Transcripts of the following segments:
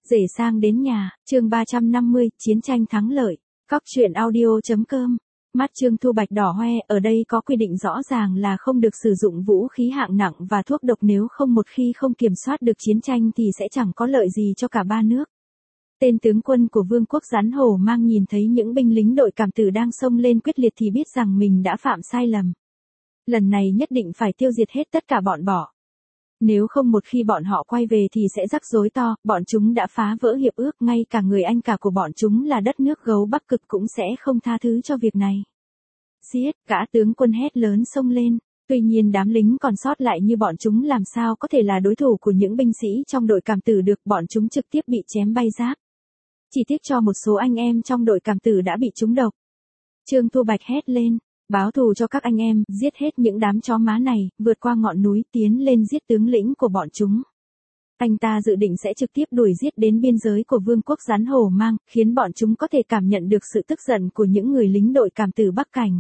Rể sang đến nhà, chương 350, chiến tranh thắng lợi. Cóc truyện audio.com. Mắt Trương Thu Bạch đỏ hoe, ở đây có quy định rõ ràng là không được sử dụng vũ khí hạng nặng và thuốc độc, nếu không một khi không kiểm soát được chiến tranh thì sẽ chẳng có lợi gì cho cả ba nước. Tên tướng quân của Vương quốc Rắn Hổ Mang nhìn thấy những binh lính đội cảm tử đang xông lên quyết liệt thì biết rằng mình đã phạm sai lầm. Lần này nhất định phải tiêu diệt hết tất cả bọn bỏ. Nếu không một khi bọn họ quay về thì sẽ rắc rối to, bọn chúng đã phá vỡ hiệp ước, ngay cả người anh cả của bọn chúng là đất nước gấu Bắc Cực cũng sẽ không tha thứ cho việc này. Giết, gã tướng quân hét lớn xông lên, tuy nhiên đám lính còn sót lại như bọn chúng làm sao có thể là đối thủ của những binh sĩ trong đội cảm tử được, bọn chúng trực tiếp bị chém bay giáp. Chỉ tiếc cho một số anh em trong đội cảm tử đã bị trúng độc. Trương Thu Bạch hét lên. Báo thù cho các anh em, giết hết những đám chó má này, vượt qua ngọn núi tiến lên giết tướng lĩnh của bọn chúng. Anh ta dự định sẽ trực tiếp đuổi giết đến biên giới của Vương quốc Rắn Hổ Mang, khiến bọn chúng có thể cảm nhận được sự tức giận của những người lính đội cảm tử Bắc Cảnh.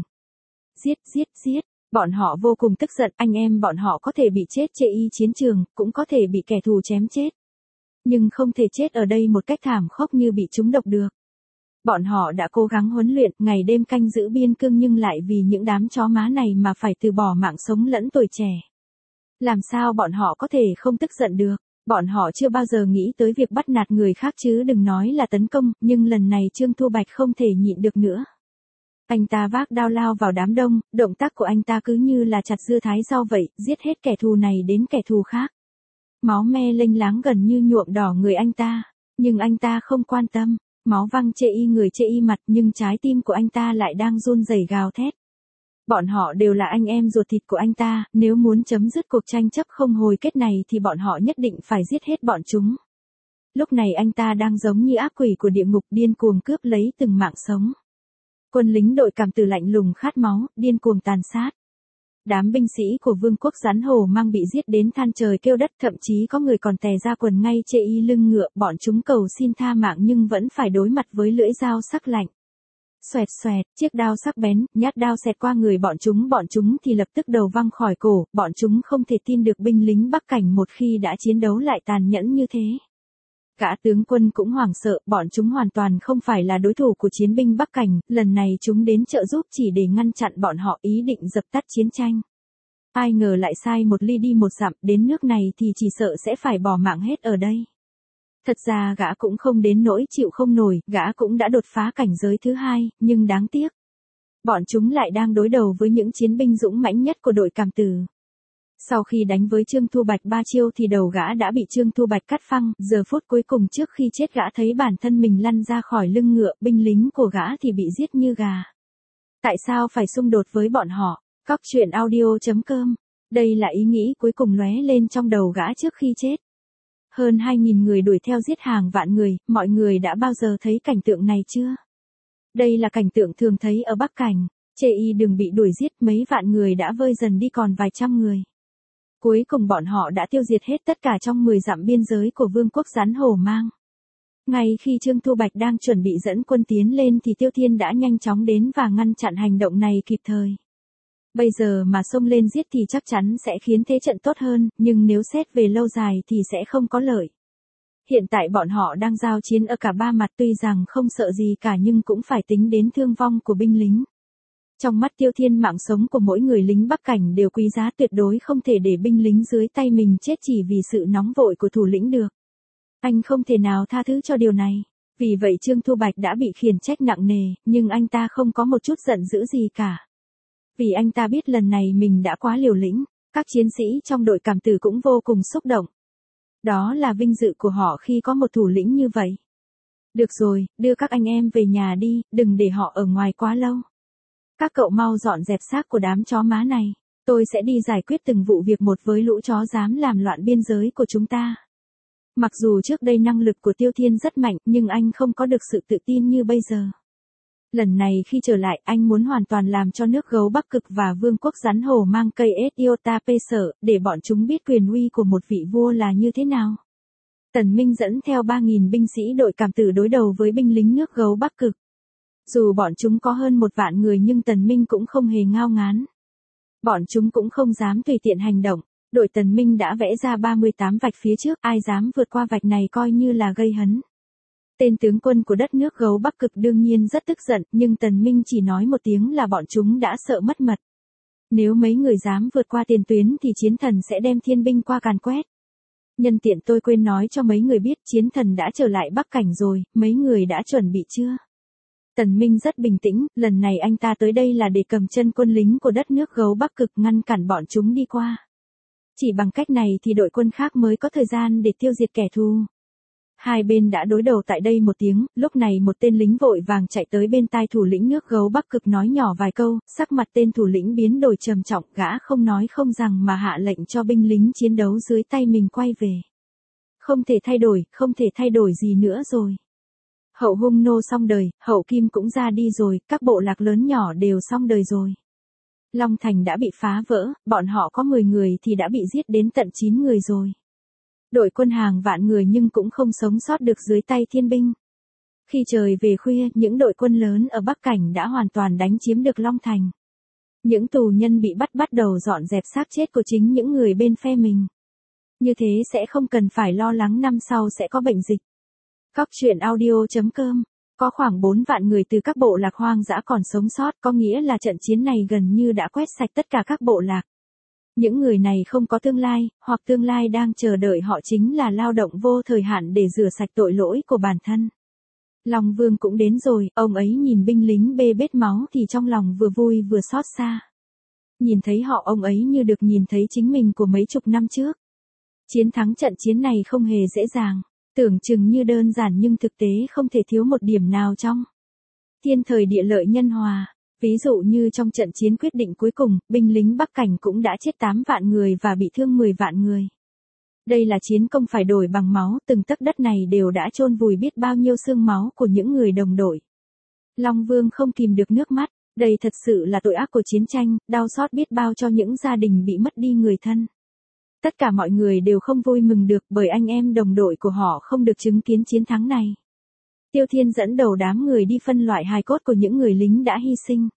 Giết, bọn họ vô cùng tức giận, anh em bọn họ có thể bị chết chê y chiến trường, cũng có thể bị kẻ thù chém chết. Nhưng không thể chết ở đây một cách thảm khốc như bị trúng độc được. Bọn họ đã cố gắng huấn luyện, ngày đêm canh giữ biên cương nhưng lại vì những đám chó má này mà phải từ bỏ mạng sống lẫn tuổi trẻ. Làm sao bọn họ có thể không tức giận được? Bọn họ chưa bao giờ nghĩ tới việc bắt nạt người khác chứ đừng nói là tấn công, nhưng lần này Trương Thu Bạch không thể nhịn được nữa. Anh ta vác đao lao vào đám đông, động tác của anh ta cứ như là chặt dưa thái rau vậy, giết hết kẻ thù này đến kẻ thù khác. Máu me lênh láng gần như nhuộm đỏ người anh ta, nhưng anh ta không quan tâm. Máu văng chê y người chê y mặt, nhưng trái tim của anh ta lại đang run rẩy gào thét. Bọn họ đều là anh em ruột thịt của anh ta, nếu muốn chấm dứt cuộc tranh chấp không hồi kết này thì bọn họ nhất định phải giết hết bọn chúng. Lúc này anh ta đang giống như ác quỷ của địa ngục, điên cuồng cướp lấy từng mạng sống. Quân lính đội cảm tử lạnh lùng khát máu, điên cuồng tàn sát. Đám binh sĩ của Vương quốc Rắn Hổ Mang bị giết đến than trời kêu đất, thậm chí có người còn tè ra quần ngay chê y lưng ngựa, bọn chúng cầu xin tha mạng nhưng vẫn phải đối mặt với lưỡi dao sắc lạnh. Xoẹt xoẹt, chiếc đao sắc bén, nhát đao xẹt qua người bọn chúng thì lập tức đầu văng khỏi cổ, bọn chúng không thể tin được binh lính Bắc Cảnh một khi đã chiến đấu lại tàn nhẫn như thế. Cả tướng quân cũng hoảng sợ, bọn chúng hoàn toàn không phải là đối thủ của chiến binh Bắc Cảnh, lần này chúng đến trợ giúp chỉ để ngăn chặn bọn họ ý định dập tắt chiến tranh. Ai ngờ lại sai một ly đi một dặm, đến nước này thì chỉ sợ sẽ phải bỏ mạng hết ở đây. Thật ra gã cũng không đến nỗi chịu không nổi, gã cũng đã đột phá cảnh giới thứ hai, nhưng đáng tiếc. Bọn chúng lại đang đối đầu với những chiến binh dũng mãnh nhất của đội cảm tử. Sau khi đánh với Trương Thu Bạch 3 chiêu thì đầu gã đã bị Trương Thu Bạch cắt phăng, giờ phút cuối cùng trước khi chết gã thấy bản thân mình lăn ra khỏi lưng ngựa, binh lính của gã thì bị giết như gà. Tại sao phải xung đột với bọn họ? Cóc truyện audio.com. Đây là ý nghĩ cuối cùng lóe lên trong đầu gã trước khi chết. Hơn 2.000 người đuổi theo giết hàng vạn người, mọi người đã bao giờ thấy cảnh tượng này chưa? Đây là cảnh tượng thường thấy ở Bắc Cảnh. Chê y đừng bị đuổi giết, mấy vạn người đã vơi dần đi còn vài trăm người. Cuối cùng bọn họ đã tiêu diệt hết tất cả trong 10 dặm biên giới của Vương quốc Rắn Hổ Mang. Ngay khi Trương Thu Bạch đang chuẩn bị dẫn quân tiến lên thì Tiêu Thiên đã nhanh chóng đến và ngăn chặn hành động này kịp thời. Bây giờ mà xông lên giết thì chắc chắn sẽ khiến thế trận tốt hơn, nhưng nếu xét về lâu dài thì sẽ không có lợi. Hiện tại bọn họ đang giao chiến ở cả ba mặt, tuy rằng không sợ gì cả nhưng cũng phải tính đến thương vong của binh lính. Trong mắt Tiêu Thiên, mạng sống của mỗi người lính Bắc Cảnh đều quý giá, tuyệt đối không thể để binh lính dưới tay mình chết chỉ vì sự nóng vội của thủ lĩnh được. Anh không thể nào tha thứ cho điều này. Vì vậy Trương Thu Bạch đã bị khiển trách nặng nề, nhưng anh ta không có một chút giận dữ gì cả. Vì anh ta biết lần này mình đã quá liều lĩnh, các chiến sĩ trong đội cảm tử cũng vô cùng xúc động. Đó là vinh dự của họ khi có một thủ lĩnh như vậy. Được rồi, đưa các anh em về nhà đi, đừng để họ ở ngoài quá lâu. Các cậu mau dọn dẹp xác của đám chó má này, tôi sẽ đi giải quyết từng vụ việc một với lũ chó dám làm loạn biên giới của chúng ta. Mặc dù trước đây năng lực của Tiêu Thiên rất mạnh, nhưng anh không có được sự tự tin như bây giờ. Lần này khi trở lại, anh muốn hoàn toàn làm cho nước gấu Bắc Cực và Vương quốc Rắn Hổ Mang cây Iota P sợ, để bọn chúng biết quyền uy của một vị vua là như thế nào. Tần Minh dẫn theo 3.000 binh sĩ đội cảm tử đối đầu với binh lính nước gấu Bắc Cực. Dù bọn chúng có hơn 1 vạn người nhưng Tần Minh cũng không hề ngao ngán. Bọn chúng cũng không dám tùy tiện hành động. Đội Tần Minh đã vẽ ra 38 vạch phía trước, ai dám vượt qua vạch này coi như là gây hấn. Tên tướng quân của đất nước gấu Bắc Cực đương nhiên rất tức giận, nhưng Tần Minh chỉ nói một tiếng là bọn chúng đã sợ mất mật. Nếu mấy người dám vượt qua tiền tuyến thì chiến thần sẽ đem thiên binh qua càn quét. Nhân tiện tôi quên nói cho mấy người biết chiến thần đã trở lại Bắc Cảnh rồi, mấy người đã chuẩn bị chưa? Tần Minh rất bình tĩnh, lần này anh ta tới đây là để cầm chân quân lính của đất nước gấu Bắc Cực ngăn cản bọn chúng đi qua. Chỉ bằng cách này thì đội quân khác mới có thời gian để tiêu diệt kẻ thù. Hai bên đã đối đầu tại đây một tiếng, lúc này một tên lính vội vàng chạy tới bên tai thủ lĩnh nước gấu Bắc Cực nói nhỏ vài câu, sắc mặt tên thủ lĩnh biến đổi trầm trọng, gã không nói không rằng mà hạ lệnh cho binh lính chiến đấu dưới tay mình quay về. Không thể thay đổi gì nữa rồi. Hậu Hung Nô xong đời, Hậu Kim cũng ra đi rồi, các bộ lạc lớn nhỏ đều xong đời rồi. Long Thành đã bị phá vỡ, bọn họ có 10 người thì đã bị giết đến tận 9 người rồi. Đội quân hàng vạn người nhưng cũng không sống sót được dưới tay thiên binh. Khi trời về khuya, những đội quân lớn ở Bắc Cảnh đã hoàn toàn đánh chiếm được Long Thành. Những tù nhân bị bắt đầu dọn dẹp xác chết của chính những người bên phe mình. Như thế sẽ không cần phải lo lắng năm sau sẽ có bệnh dịch. Cóc truyện audio.com. Có khoảng 4 vạn người từ các bộ lạc hoang dã còn sống sót, có nghĩa là trận chiến này gần như đã quét sạch tất cả các bộ lạc. Những người này không có tương lai, hoặc tương lai đang chờ đợi họ chính là lao động vô thời hạn để rửa sạch tội lỗi của bản thân. Long Vương cũng đến rồi, ông ấy nhìn binh lính bê bết máu thì trong lòng vừa vui vừa xót xa. Nhìn thấy họ ông ấy như được nhìn thấy chính mình của mấy chục năm trước. Chiến thắng trận chiến này không hề dễ dàng, tưởng chừng như đơn giản nhưng thực tế không thể thiếu một điểm nào trong. Thiên thời địa lợi nhân hòa. Ví dụ như trong trận chiến quyết định cuối cùng, binh lính Bắc Cảnh cũng đã chết 8 vạn người và bị thương 10 vạn người. Đây là chiến công phải đổi bằng máu, từng tấc đất này đều đã chôn vùi biết bao nhiêu xương máu của những người đồng đội. Long Vương không kìm được nước mắt, đây thật sự là tội ác của chiến tranh, đau xót biết bao cho những gia đình bị mất đi người thân. Tất cả mọi người đều không vui mừng được bởi anh em đồng đội của họ không được chứng kiến chiến thắng này. Tiêu Thiên dẫn đầu đám người đi phân loại hài cốt của những người lính đã hy sinh.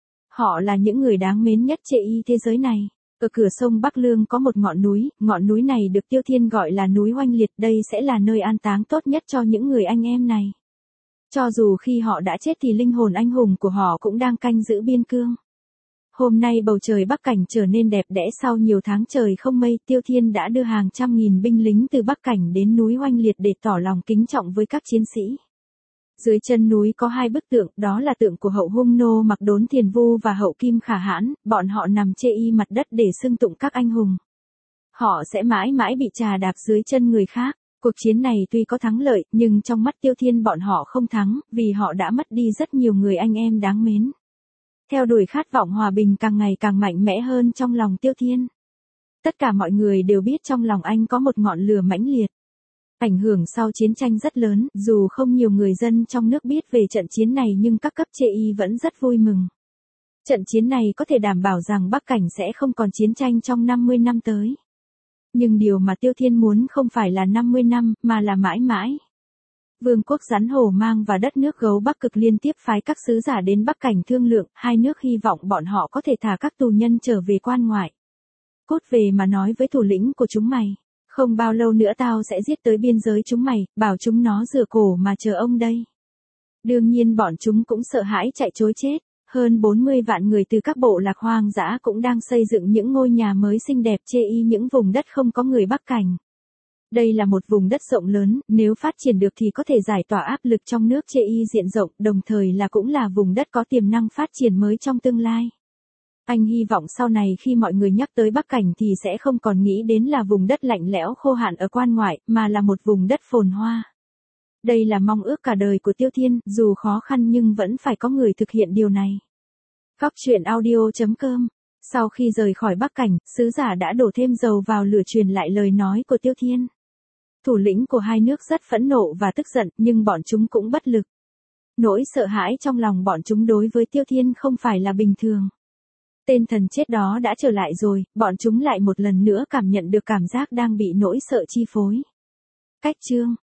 Họ là những người đáng mến nhất trên thế giới này. Ở cửa sông Bắc Lương có một ngọn núi này được Tiêu Thiên gọi là núi Oanh Liệt, đây sẽ là nơi an táng tốt nhất cho những người anh em này. Cho dù khi họ đã chết thì linh hồn anh hùng của họ cũng đang canh giữ biên cương. Hôm nay bầu trời Bắc Cảnh trở nên đẹp đẽ sau nhiều tháng trời không mây, Tiêu Thiên đã đưa hàng trăm nghìn binh lính từ Bắc Cảnh đến núi Oanh Liệt để tỏ lòng kính trọng với các chiến sĩ. Dưới chân núi có 2 bức tượng, đó là tượng của Hậu Hung Nô Mặc Đốn Thiền Vu và Hậu Kim Khả Hãn, bọn họ nằm chê y mặt đất để xưng tụng các anh hùng. Họ sẽ mãi mãi bị trà đạp dưới chân người khác. Cuộc chiến này tuy có thắng lợi, nhưng trong mắt Tiêu Thiên bọn họ không thắng, vì họ đã mất đi rất nhiều người anh em đáng mến. Theo đuổi khát vọng hòa bình càng ngày càng mạnh mẽ hơn trong lòng Tiêu Thiên. Tất cả mọi người đều biết trong lòng anh có một ngọn lửa mãnh liệt. Ảnh hưởng sau chiến tranh rất lớn, dù không nhiều người dân trong nước biết về trận chiến này nhưng các cấp chê y vẫn rất vui mừng. Trận chiến này có thể đảm bảo rằng Bắc Cảnh sẽ không còn chiến tranh trong 50 năm tới. Nhưng điều mà Tiêu Thiên muốn không phải là 50 năm, mà là mãi mãi. Vương quốc Rắn Hổ Mang và đất nước gấu Bắc Cực liên tiếp phái các sứ giả đến Bắc Cảnh thương lượng, hai nước hy vọng bọn họ có thể thả các tù nhân trở về quan ngoại. Cút về mà nói với thủ lĩnh của chúng mày. Không bao lâu nữa tao sẽ giết tới biên giới chúng mày, bảo chúng nó rửa cổ mà chờ ông đây. Đương nhiên bọn chúng cũng sợ hãi chạy trối chết. Hơn 40 vạn người từ các bộ lạc hoang dã cũng đang xây dựng những ngôi nhà mới xinh đẹp chê y những vùng đất không có người Bắc Cảnh. Đây là một vùng đất rộng lớn, nếu phát triển được thì có thể giải tỏa áp lực trong nước chê y diện rộng, đồng thời là cũng là vùng đất có tiềm năng phát triển mới trong tương lai. Anh hy vọng sau này khi mọi người nhắc tới Bắc Cảnh thì sẽ không còn nghĩ đến là vùng đất lạnh lẽo khô hạn ở quan ngoại, mà là một vùng đất phồn hoa. Đây là mong ước cả đời của Tiêu Thiên, dù khó khăn nhưng vẫn phải có người thực hiện điều này. Cóc truyện audio.com. Sau khi rời khỏi Bắc Cảnh, sứ giả đã đổ thêm dầu vào lửa truyền lại lời nói của Tiêu Thiên. Thủ lĩnh của hai nước rất phẫn nộ và tức giận, nhưng bọn chúng cũng bất lực. Nỗi sợ hãi trong lòng bọn chúng đối với Tiêu Thiên không phải là bình thường. Tên thần chết đó đã trở lại rồi, bọn chúng lại một lần nữa cảm nhận được cảm giác đang bị nỗi sợ chi phối. Cách chương